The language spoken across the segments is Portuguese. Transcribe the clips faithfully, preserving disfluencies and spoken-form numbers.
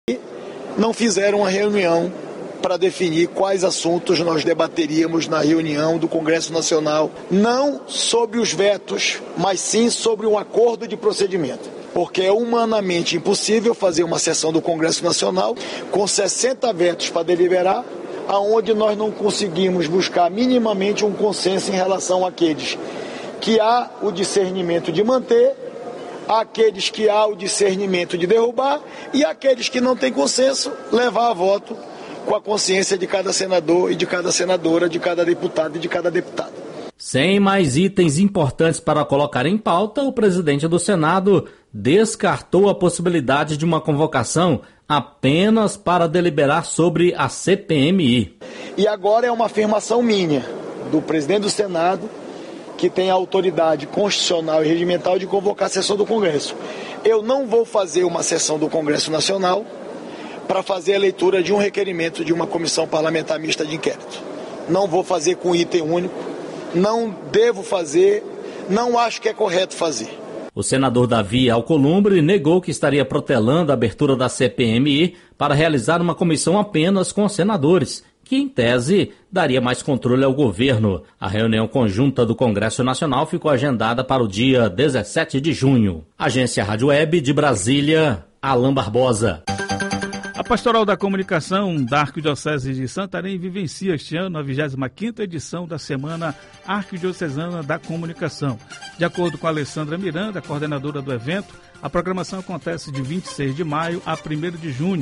não fizeram uma reunião para definir quais assuntos nós debateríamos na reunião do Congresso Nacional, não sobre os vetos, mas sim sobre um acordo de procedimento. Porque é humanamente impossível fazer uma sessão do Congresso Nacional com sessenta vetos para deliberar, aonde nós não conseguimos buscar minimamente um consenso em relação àqueles que há o discernimento de manter, àqueles que há o discernimento de derrubar e àqueles que não têm consenso, levar a voto com a consciência de cada senador e de cada senadora, de cada deputado e de cada deputada. Sem mais itens importantes para colocar em pauta, o presidente do Senado descartou a possibilidade de uma convocação apenas para deliberar sobre a C P M I. E agora é uma afirmação minha, do presidente do Senado, que tem a autoridade constitucional e regimental de convocar a sessão do Congresso. Eu não vou fazer uma sessão do Congresso Nacional para fazer a leitura de um requerimento de uma comissão parlamentar mista de inquérito. Não vou fazer com item único, não devo fazer, não acho que é correto fazer. O senador Davi Alcolumbre negou que estaria protelando a abertura da C P M I para realizar uma comissão apenas com senadores, que, em tese, daria mais controle ao governo. A reunião conjunta do Congresso Nacional ficou agendada para o dia dezessete de junho. Agência Rádio Web de Brasília, Alain Barbosa. A Pastoral da Comunicação da Arquidiocese de Santarém vivencia este ano a vigésima quinta edição da Semana Arquidiocesana da Comunicação. De acordo com a Alessandra Miranda, coordenadora do evento, a programação acontece de vinte e seis de maio a primeiro de junho,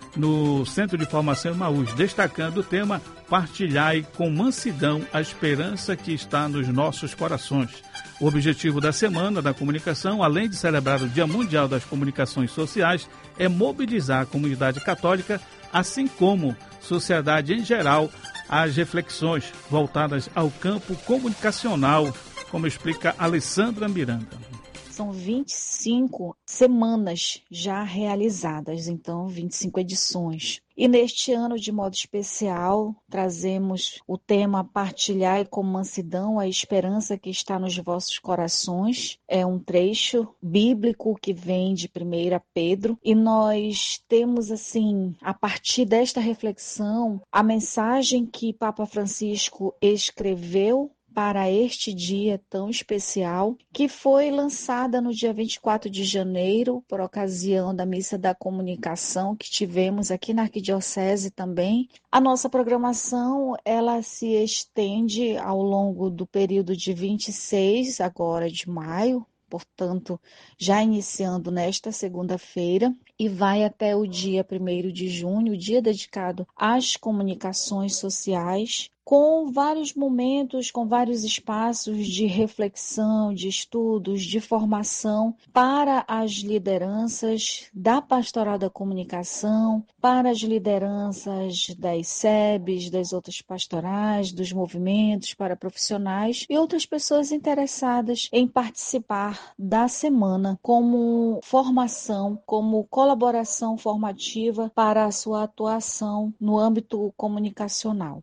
no Centro de Formação Emaús, destacando o tema Partilhai com mansidão a esperança que está nos nossos corações. O objetivo da Semana da Comunicação, além de celebrar o Dia Mundial das Comunicações Sociais, é mobilizar a comunidade católica, assim como sociedade em geral, às reflexões voltadas ao campo comunicacional, como explica Alessandra Miranda. São vinte e cinco semanas já realizadas, então vinte e cinco edições. E neste ano, de modo especial, trazemos o tema Partilhai com mansidão a esperança que está nos vossos corações. É um trecho bíblico que vem de primeira Pedro. E nós temos, assim, a partir desta reflexão, a mensagem que Papa Francisco escreveu para este dia tão especial, que foi lançada no dia vinte e quatro de janeiro, por ocasião da Missa da Comunicação que tivemos aqui na Arquidiocese também. A nossa programação, ela se estende ao longo do período de vinte e seis, agora de maio, portanto, já iniciando nesta segunda-feira, e vai até o dia primeiro de junho, o dia dedicado às comunicações sociais, com vários momentos, com vários espaços de reflexão, de estudos, de formação para as lideranças da Pastoral da Comunicação, para as lideranças das S E Bs, das outras pastorais, dos movimentos para profissionais e outras pessoas interessadas em participar da semana como formação, como colaboração formativa para a sua atuação no âmbito comunicacional.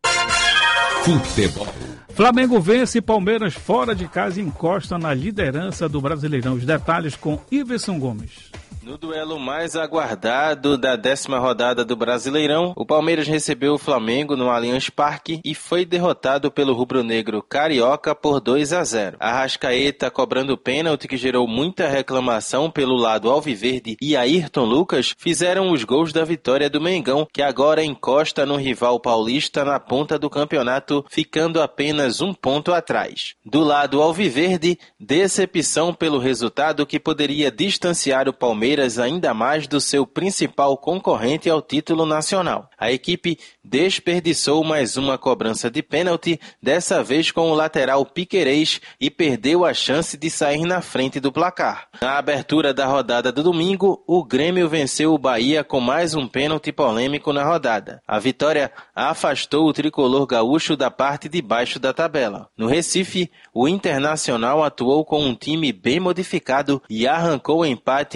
Futebol. Flamengo vence Palmeiras fora de casa e encosta na liderança do Brasileirão. Os detalhes com Iverson Gomes. No duelo mais aguardado da décima rodada do Brasileirão, o Palmeiras recebeu o Flamengo no Allianz Parque e foi derrotado pelo rubro-negro carioca por dois a zero. Arrascaeta cobrando pênalti que gerou muita reclamação pelo lado alviverde e Ayrton Lucas fizeram os gols da vitória do Mengão, que agora encosta no rival paulista na ponta do campeonato, ficando apenas um ponto atrás. Do lado alviverde, decepção pelo resultado que poderia distanciar o Palmeiras ainda mais do seu principal concorrente ao título nacional. A equipe desperdiçou mais uma cobrança de pênalti, dessa vez com o lateral Piquerez, e perdeu a chance de sair na frente do placar. Na abertura da rodada do domingo, o Grêmio venceu o Bahia com mais um pênalti polêmico na rodada. A vitória afastou o tricolor gaúcho da parte de baixo da tabela. No Recife, o Internacional atuou com um time bem modificado e arrancou o empate em um a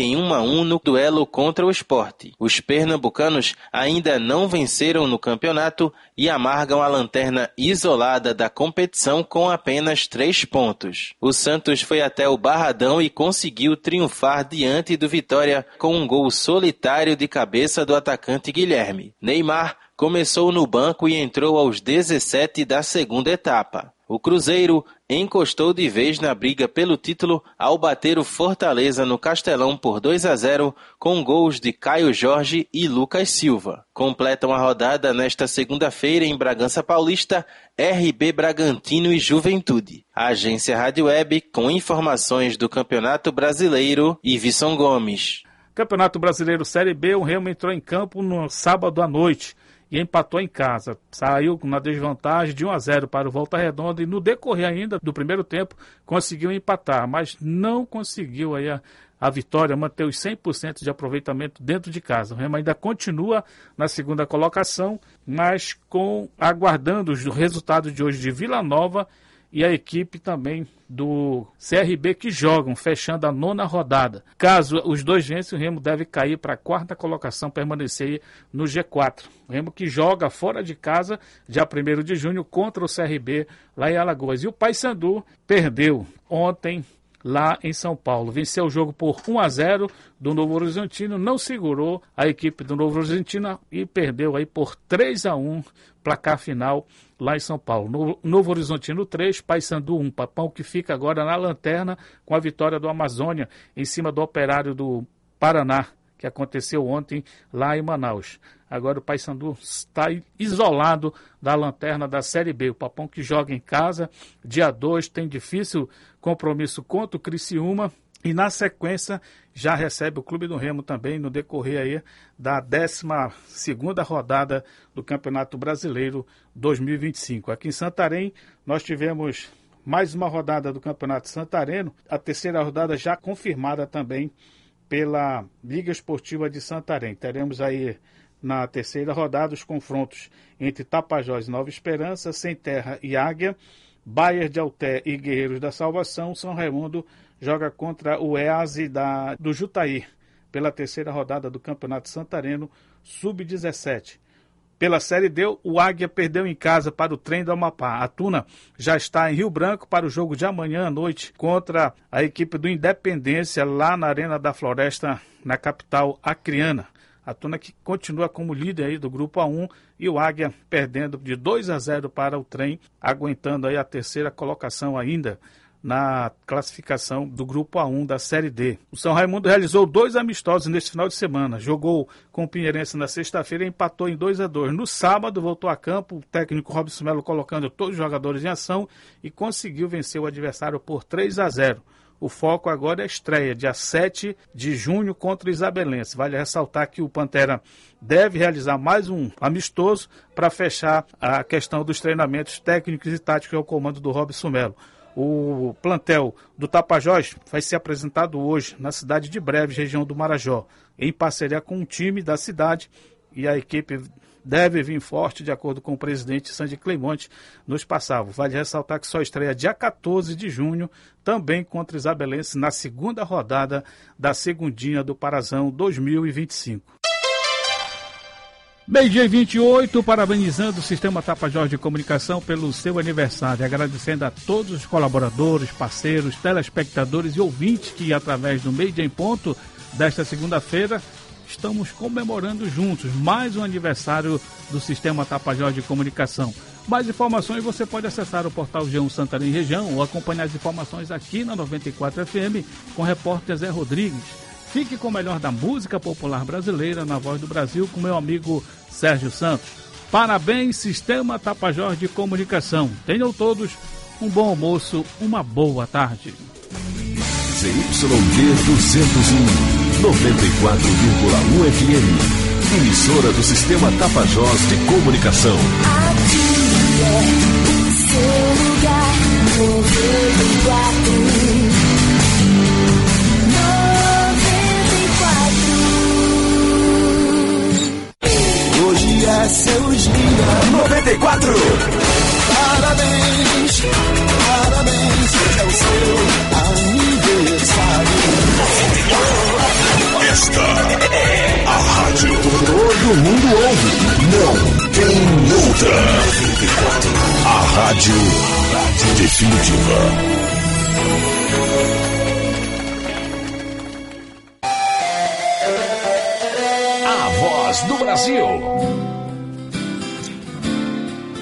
um no duelo contra o Sport. Os pernambucanos ainda não venceram no campeonato e amargam a lanterna isolada da competição com apenas três pontos. O Santos foi até o Barradão e conseguiu triunfar diante do Vitória com um gol solitário de cabeça do atacante Guilherme. Neymar começou no banco e entrou aos dezessete da segunda etapa. O Cruzeiro encostou de vez na briga pelo título ao bater o Fortaleza no Castelão por dois a zero com gols de Caio Jorge e Lucas Silva. Completam a rodada nesta segunda-feira em Bragança Paulista, R B Bragantino e Juventude. A agência Rádio Web com informações do Campeonato Brasileiro, Ivisson Gomes. Campeonato Brasileiro Série B, o Remo entrou em campo no sábado à noite e empatou em casa. Saiu na desvantagem de um a zero para o Volta Redonda e no decorrer ainda do primeiro tempo conseguiu empatar, mas não conseguiu aí a, a vitória, manter os cem por cento de aproveitamento dentro de casa. O Remo ainda continua na segunda colocação, mas com aguardando os resultados de hoje de Vila Nova e a equipe também do C R B que jogam, fechando a nona rodada. Caso os dois vençam, o Remo deve cair para a quarta colocação, permanecer no G quatro. O Remo que joga fora de casa, dia primeiro de junho, contra o C R B lá em Alagoas. E o Paysandu perdeu ontem lá em São Paulo. Venceu o jogo por um a zero do Novo Horizontino, não segurou a equipe do Novo Horizontino e perdeu aí por três a um, placar final lá em São Paulo. No, Novo Horizontino três, Paysandu um. Papão que fica agora na lanterna com a vitória do Amazônia em cima do Operário do Paraná, que aconteceu ontem lá em Manaus. Agora o Paysandu está isolado da lanterna da Série B. O Papão que joga em casa, dia dois, tem difícil compromisso contra o Criciúma e na sequência já recebe o Clube do Remo também no decorrer aí da décima segunda rodada do Campeonato Brasileiro dois mil e vinte e cinco. Aqui em Santarém nós tivemos mais uma rodada do Campeonato Santareno, a terceira rodada já confirmada também pela Liga Esportiva de Santarém. Teremos aí na terceira rodada os confrontos entre Tapajós e Nova Esperança, Sem Terra e Águia, Bayer de Alté e Guerreiros da Salvação. São Raimundo joga contra o E A S I da, do Jutaí pela terceira rodada do Campeonato Santareno sub dezessete. Pela Série D, o Águia perdeu em casa para o Trem do Amapá. A Tuna já está em Rio Branco para o jogo de amanhã à noite contra a equipe do Independência lá na Arena da Floresta, na capital acreana. A Tuna que continua como líder aí do Grupo A um e o Águia perdendo de dois a zero para o Trem, aguentando aí a terceira colocação ainda na classificação do Grupo A um da Série D. O São Raimundo realizou dois amistosos neste final de semana. Jogou com o Pinheirense na sexta-feira e empatou em dois a dois. No sábado voltou a campo, o técnico Robson Melo colocando todos os jogadores em ação e conseguiu vencer o adversário por três a zero. O foco agora é a estreia, dia sete de junho contra o Isabelense. Vale ressaltar que o Pantera deve realizar mais um amistoso para fechar a questão dos treinamentos técnicos e táticos ao comando do Robson Melo. O plantel do Tapajós vai ser apresentado hoje na cidade de Breves, região do Marajó, em parceria com um time da cidade, e a equipe deve vir forte, de acordo com o presidente Sandy Cleimonte, nos passava. Vale ressaltar que só estreia dia quatorze de junho, também contra Isabelense, na segunda rodada da segundinha do Parazão dois mil e vinte e cinco. Meio-dia e vinte e oito, parabenizando o Sistema Tapajós de Comunicação pelo seu aniversário, agradecendo a todos os colaboradores, parceiros, telespectadores e ouvintes que, através do Meio-dia em Ponto desta segunda-feira, estamos comemorando juntos mais um aniversário do Sistema Tapajós de Comunicação. Mais informações você pode acessar o portal G um Santarém Região ou acompanhar as informações aqui na noventa e quatro F M com o repórter Zé Rodrigues. Fique com o melhor da música popular brasileira na Voz do Brasil com meu amigo Sérgio Santos. Parabéns, Sistema Tapajós de Comunicação. Tenham todos um bom almoço, uma boa tarde. Z Y D duzentos e um, noventa e quatro vírgula um F M. Emissora do Sistema Tapajós de Comunicação. Aqui é o seu lugar, noventa e quatro. Hoje é seu dia. noventa e quatro. Parabéns, parabéns, é o seu aniversário. É Esta é a rádio todo mundo ouve. Não tem outra. A rádio definitiva. A voz do Brasil.